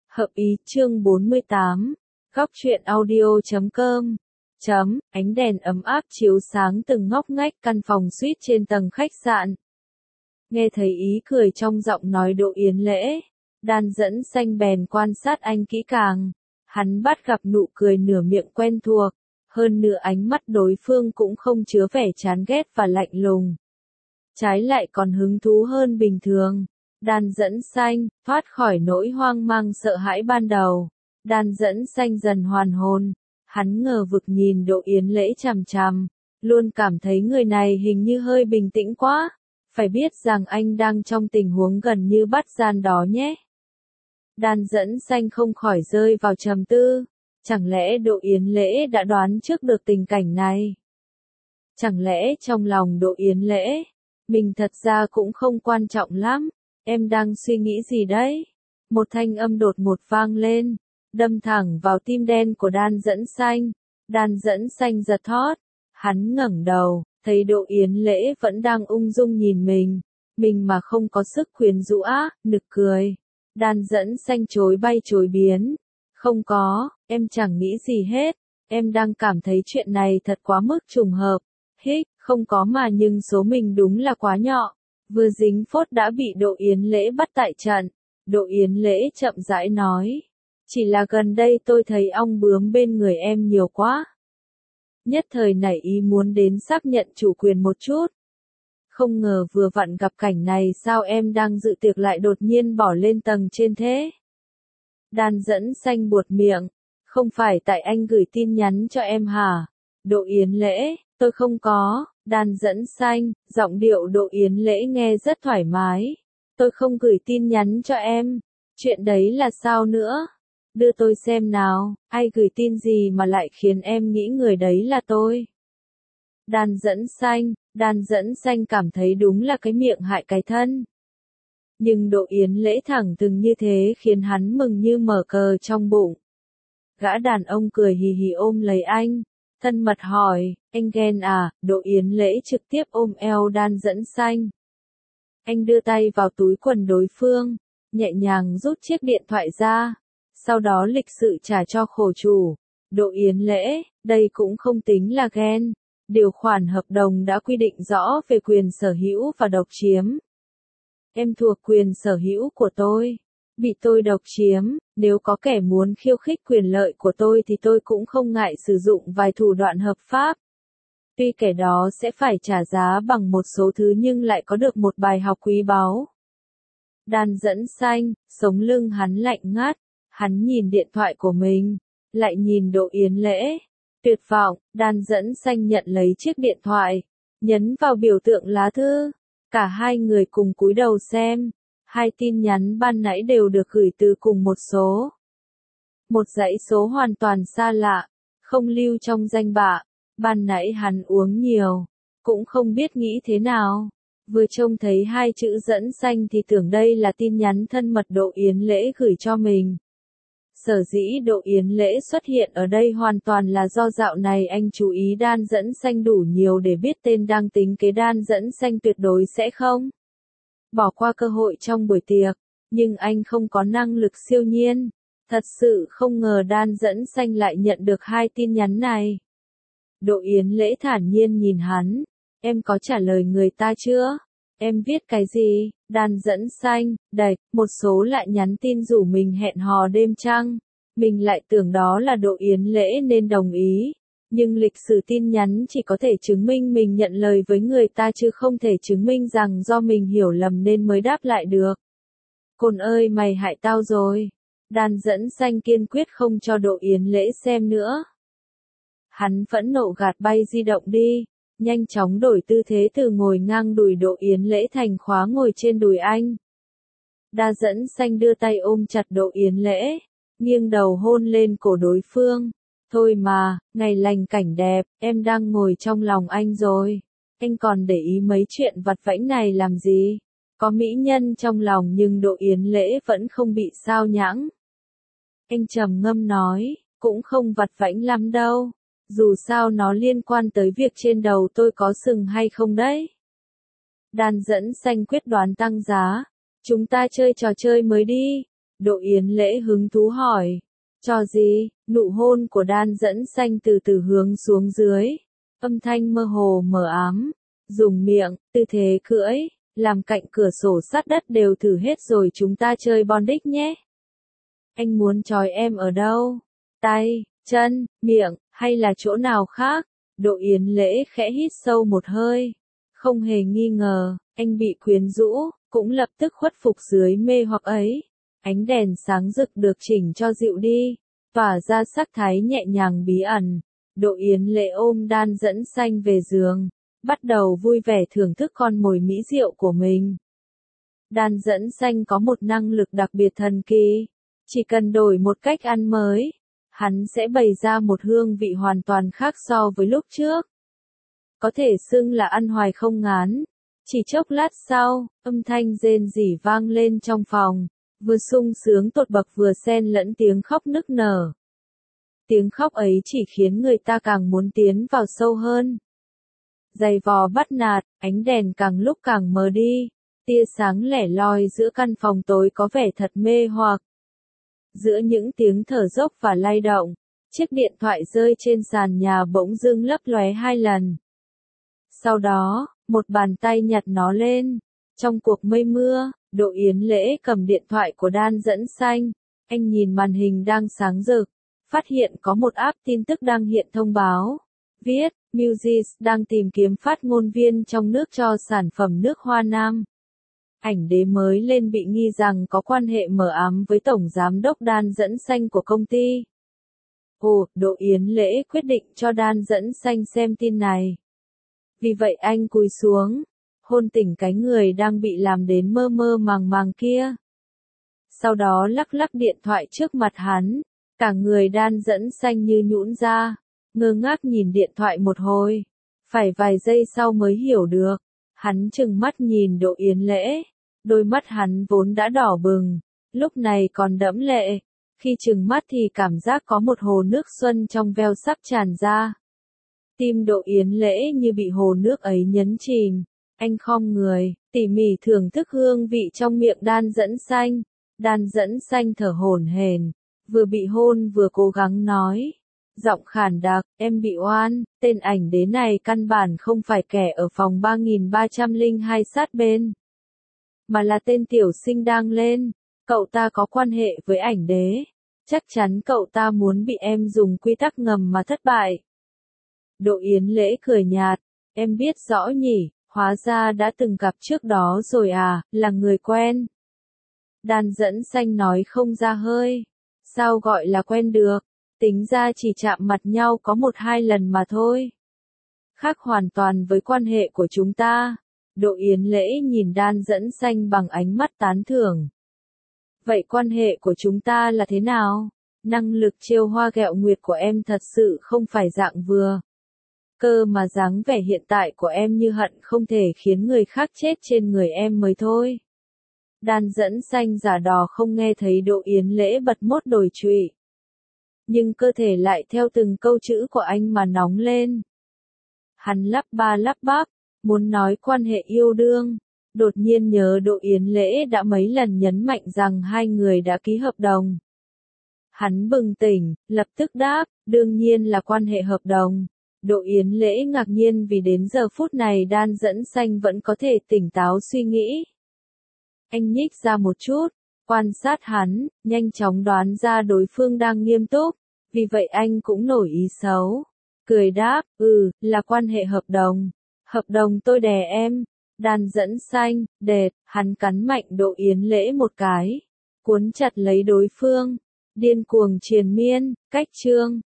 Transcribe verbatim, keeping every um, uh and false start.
Hợp ý chương bốn mươi tám. Góc truyện audio chấm com. Chấm, ánh đèn ấm áp chiếu sáng từng ngóc ngách căn phòng suite trên tầng khách sạn. Nghe thấy ý cười trong giọng nói Đỗ Yến Lễ, Đan Dẫn Xanh bèn quan sát anh kỹ càng. Hắn bắt gặp nụ cười nửa miệng quen thuộc, hơn nữa ánh mắt đối phương cũng không chứa vẻ chán ghét và lạnh lùng. Trái lại còn hứng thú hơn bình thường. Đan Dẫn Xanh thoát khỏi nỗi hoang mang sợ hãi ban đầu. Đan Dẫn Xanh dần hoàn hồn, hắn ngờ vực nhìn Đỗ Yến Lễ chằm chằm, luôn cảm thấy người này hình như hơi bình tĩnh quá, phải biết rằng anh đang trong tình huống gần như bắt gian đó nhé. Đan Dẫn Xanh không khỏi rơi vào trầm tư, chẳng lẽ Đỗ Yến Lễ đã đoán trước được tình cảnh này? Chẳng lẽ trong lòng Đỗ Yến Lễ, mình thật ra cũng không quan trọng lắm, em đang suy nghĩ gì đấy? Một thanh âm đột ngột vang lên, đâm thẳng vào tim đen của Đan Dẫn Xanh. Đan Dẫn Xanh giật thót, hắn ngẩng đầu, thấy Đỗ Yến Lễ vẫn đang ung dung nhìn mình, mình mà không có sức quyến rũ á, nực cười. Đan Dẫn Xanh chối bay chối biến, không có, em chẳng nghĩ gì hết, em đang cảm thấy chuyện này thật quá mức trùng hợp. Hích, không có mà nhưng số mình đúng là quá nhỏ. Vừa dính phốt đã bị Đỗ Yến Lễ bắt tại trận. Đỗ Yến Lễ chậm rãi nói, chỉ là gần đây tôi thấy ong bướm bên người em nhiều quá. Nhất thời nảy ý muốn đến xác nhận chủ quyền một chút. Không ngờ vừa vặn gặp cảnh này, sao em đang dự tiệc lại đột nhiên bỏ lên tầng trên thế? Đan Dẫn Xanh buột miệng, không phải tại anh gửi tin nhắn cho em hả? Đỗ Yến Lễ, tôi không có. Đan Dẫn Xanh, giọng điệu Đỗ Yến Lễ nghe rất thoải mái. Tôi không gửi tin nhắn cho em. Chuyện đấy là sao nữa? Đưa tôi xem nào, ai gửi tin gì mà lại khiến em nghĩ người đấy là tôi? Đan Dẫn Xanh, Đan Dẫn Xanh cảm thấy đúng là cái miệng hại cái thân. Nhưng Đỗ Yến Lễ thẳng thừng như thế khiến hắn mừng như mở cờ trong bụng. Gã đàn ông cười hì hì ôm lấy anh, thân mật hỏi, anh ghen à? Đỗ Yến Lễ trực tiếp ôm eo Đan Dẫn Xanh. Anh đưa tay vào túi quần đối phương, nhẹ nhàng rút chiếc điện thoại ra, sau đó lịch sự trả cho khổ chủ. Đỗ Yến Lễ, đây cũng không tính là ghen. Điều khoản hợp đồng đã quy định rõ về quyền sở hữu và độc chiếm. Em thuộc quyền sở hữu của tôi, bị tôi độc chiếm, nếu có kẻ muốn khiêu khích quyền lợi của tôi thì tôi cũng không ngại sử dụng vài thủ đoạn hợp pháp. Tuy kẻ đó sẽ phải trả giá bằng một số thứ nhưng lại có được một bài học quý báu. Đan Dẫn Xanh, sống lưng hắn lạnh ngắt, hắn nhìn điện thoại của mình, lại nhìn Đỗ Yến Lễ. Tuyệt vọng, Đan Dẫn Xanh nhận lấy chiếc điện thoại, nhấn vào biểu tượng lá thư. Cả hai người cùng cúi đầu xem. Hai tin nhắn ban nãy đều được gửi từ cùng một số. Một dãy số hoàn toàn xa lạ, không lưu trong danh bạ. Ban nãy hắn uống nhiều, cũng không biết nghĩ thế nào. Vừa trông thấy hai chữ Dẫn Xanh thì tưởng đây là tin nhắn thân mật Đỗ Yến Lễ gửi cho mình. Sở dĩ Đỗ Yến Lễ xuất hiện ở đây hoàn toàn là do dạo này anh chú ý Đan Dẫn Xanh đủ nhiều để biết tên đang tính kế Đan Dẫn Xanh tuyệt đối sẽ không bỏ qua cơ hội trong buổi tiệc, nhưng anh không có năng lực siêu nhiên. Thật sự không ngờ Đan Dẫn Xanh lại nhận được hai tin nhắn này. Đỗ Yến Lễ thản nhiên nhìn hắn, em có trả lời người ta chưa? Em viết cái gì? Đan Dẫn Xanh, đạch, một số lại nhắn tin rủ mình hẹn hò đêm trăng. Mình lại tưởng đó là Đỗ Yến Lễ nên đồng ý. Nhưng lịch sử tin nhắn chỉ có thể chứng minh mình nhận lời với người ta chứ không thể chứng minh rằng do mình hiểu lầm nên mới đáp lại được. Côn ơi mày hại tao rồi. Đan Dẫn Xanh kiên quyết không cho Đỗ Yến Lễ xem nữa. Hắn phẫn nộ gạt bay di động đi. Nhanh chóng đổi tư thế từ ngồi ngang đùi Đỗ Yến Lễ thành khóa ngồi trên đùi anh. Đan Dẫn Xanh đưa tay ôm chặt Đỗ Yến Lễ, nghiêng đầu hôn lên cổ đối phương. Thôi mà, ngày lành cảnh đẹp, em đang ngồi trong lòng anh rồi. Anh còn để ý mấy chuyện vặt vãnh này làm gì? Có mỹ nhân trong lòng nhưng Đỗ Yến Lễ vẫn không bị sao nhãng. Anh trầm ngâm nói, cũng không vặt vãnh lắm đâu. Dù sao nó liên quan tới việc trên đầu tôi có sừng hay không đấy. Đan Dẫn Xanh quyết đoán tăng giá. Chúng ta chơi trò chơi mới đi. Đỗ Yến Lễ hứng thú hỏi. Cho gì? Nụ hôn của Đan Dẫn Xanh từ từ hướng xuống dưới. Âm thanh mơ hồ mờ ám. Dùng miệng, tư thế cưỡi, làm cạnh cửa sổ sát đất đều thử hết rồi chúng ta chơi bondage nhé. Anh muốn trói em ở đâu? Tay, chân, miệng, hay là chỗ nào khác? Đỗ Yến Lễ khẽ hít sâu một hơi. Không hề nghi ngờ, anh bị quyến rũ, cũng lập tức khuất phục dưới mê hoặc ấy. Ánh đèn sáng rực được chỉnh cho dịu đi, tỏa ra sắc thái nhẹ nhàng bí ẩn. Đỗ Yến Lễ ôm Đan Dẫn Xanh về giường, bắt đầu vui vẻ thưởng thức con mồi mỹ diệu của mình. Đan Dẫn Xanh có một năng lực đặc biệt thần kỳ, chỉ cần đổi một cách ăn mới, hắn sẽ bày ra một hương vị hoàn toàn khác so với lúc trước. Có thể xưng là ăn hoài không ngán. Chỉ chốc lát sau, âm thanh rên rỉ vang lên trong phòng, vừa sung sướng tột bậc vừa xen lẫn tiếng khóc nức nở. Tiếng khóc ấy chỉ khiến người ta càng muốn tiến vào sâu hơn. Giày vò bắt nạt, ánh đèn càng lúc càng mờ đi, tia sáng lẻ loi giữa căn phòng tối có vẻ thật mê hoặc. Giữa những tiếng thở dốc và lay động, chiếc điện thoại rơi trên sàn nhà bỗng dưng lấp lóe hai lần. Sau đó, một bàn tay nhặt nó lên. Trong cuộc mây mưa, Đỗ Yến Lễ cầm điện thoại của Đan Dẫn Xanh. Anh nhìn màn hình đang sáng rực, phát hiện có một app tin tức đang hiện thông báo. Viết, Musis đang tìm kiếm phát ngôn viên trong nước cho sản phẩm nước hoa nam. Ảnh đế mới lên bị nghi rằng có quan hệ mờ ám với Tổng Giám đốc Đan Dẫn Xanh của công ty. Ồ, Đỗ Yến Lễ quyết định cho Đan Dẫn Xanh xem tin này. Vì vậy anh cúi xuống, hôn tỉnh cái người đang bị làm đến mơ mơ màng màng kia. Sau đó lắc lắc điện thoại trước mặt hắn, cả người Đan Dẫn Xanh như nhũn ra, ngơ ngác nhìn điện thoại một hồi. Phải vài giây sau mới hiểu được, hắn trừng mắt nhìn Đỗ Yến Lễ, đôi mắt hắn vốn đã đỏ bừng, lúc này còn đẫm lệ, khi trừng mắt thì cảm giác có một hồ nước xuân trong veo sắp tràn ra. Tim Đỗ Yến Lễ như bị hồ nước ấy nhấn chìm, anh khom người, tỉ mỉ thưởng thức hương vị trong miệng Đan Dẫn Xanh. Đan Dẫn Xanh thở hổn hển, vừa bị hôn vừa cố gắng nói, giọng khản đặc, em bị oan, tên ảnh đế này căn bản không phải kẻ ở phòng ba nghìn ba trăm lẻ hai sát bên, mà là tên tiểu sinh đang lên, cậu ta có quan hệ với ảnh đế, chắc chắn cậu ta muốn bị em dùng quy tắc ngầm mà thất bại. Đỗ Yến Lễ cười nhạt, em biết rõ nhỉ, hóa ra đã từng gặp trước đó rồi à, là người quen. Đan Dẫn Xanh nói không ra hơi, sao gọi là quen được, tính ra chỉ chạm mặt nhau có một hai lần mà thôi. Khác hoàn toàn với quan hệ của chúng ta. Đỗ Yến Lễ nhìn Đan Dẫn Xanh bằng ánh mắt tán thưởng. Vậy quan hệ của chúng ta là thế nào? Năng lực trêu hoa ghẹo nguyệt của em thật sự không phải dạng vừa. Cơ mà dáng vẻ hiện tại của em như hận không thể khiến người khác chết trên người em mới thôi. Đan Dẫn Xanh giả đò không nghe thấy Đỗ Yến Lễ bật mốt đồi trụy. Nhưng cơ thể lại theo từng câu chữ của anh mà nóng lên. Hắn lắp ba lắp bắp, muốn nói quan hệ yêu đương. Đột nhiên nhớ Đỗ Yến Lễ đã mấy lần nhấn mạnh rằng hai người đã ký hợp đồng. Hắn bừng tỉnh, lập tức đáp, đương nhiên là quan hệ hợp đồng. Đỗ Yến Lễ ngạc nhiên vì đến giờ phút này Đan Dẫn Xanh vẫn có thể tỉnh táo suy nghĩ. Anh nhích ra một chút, quan sát hắn, nhanh chóng đoán ra đối phương đang nghiêm túc, vì vậy anh cũng nổi ý xấu. Cười đáp, ừ, là quan hệ hợp đồng. Hợp đồng tôi đè em. Đan Dẫn Xanh, đệt, hắn cắn mạnh Đỗ Yến Lễ một cái, cuốn chặt lấy đối phương, điên cuồng triền miên, cách chương.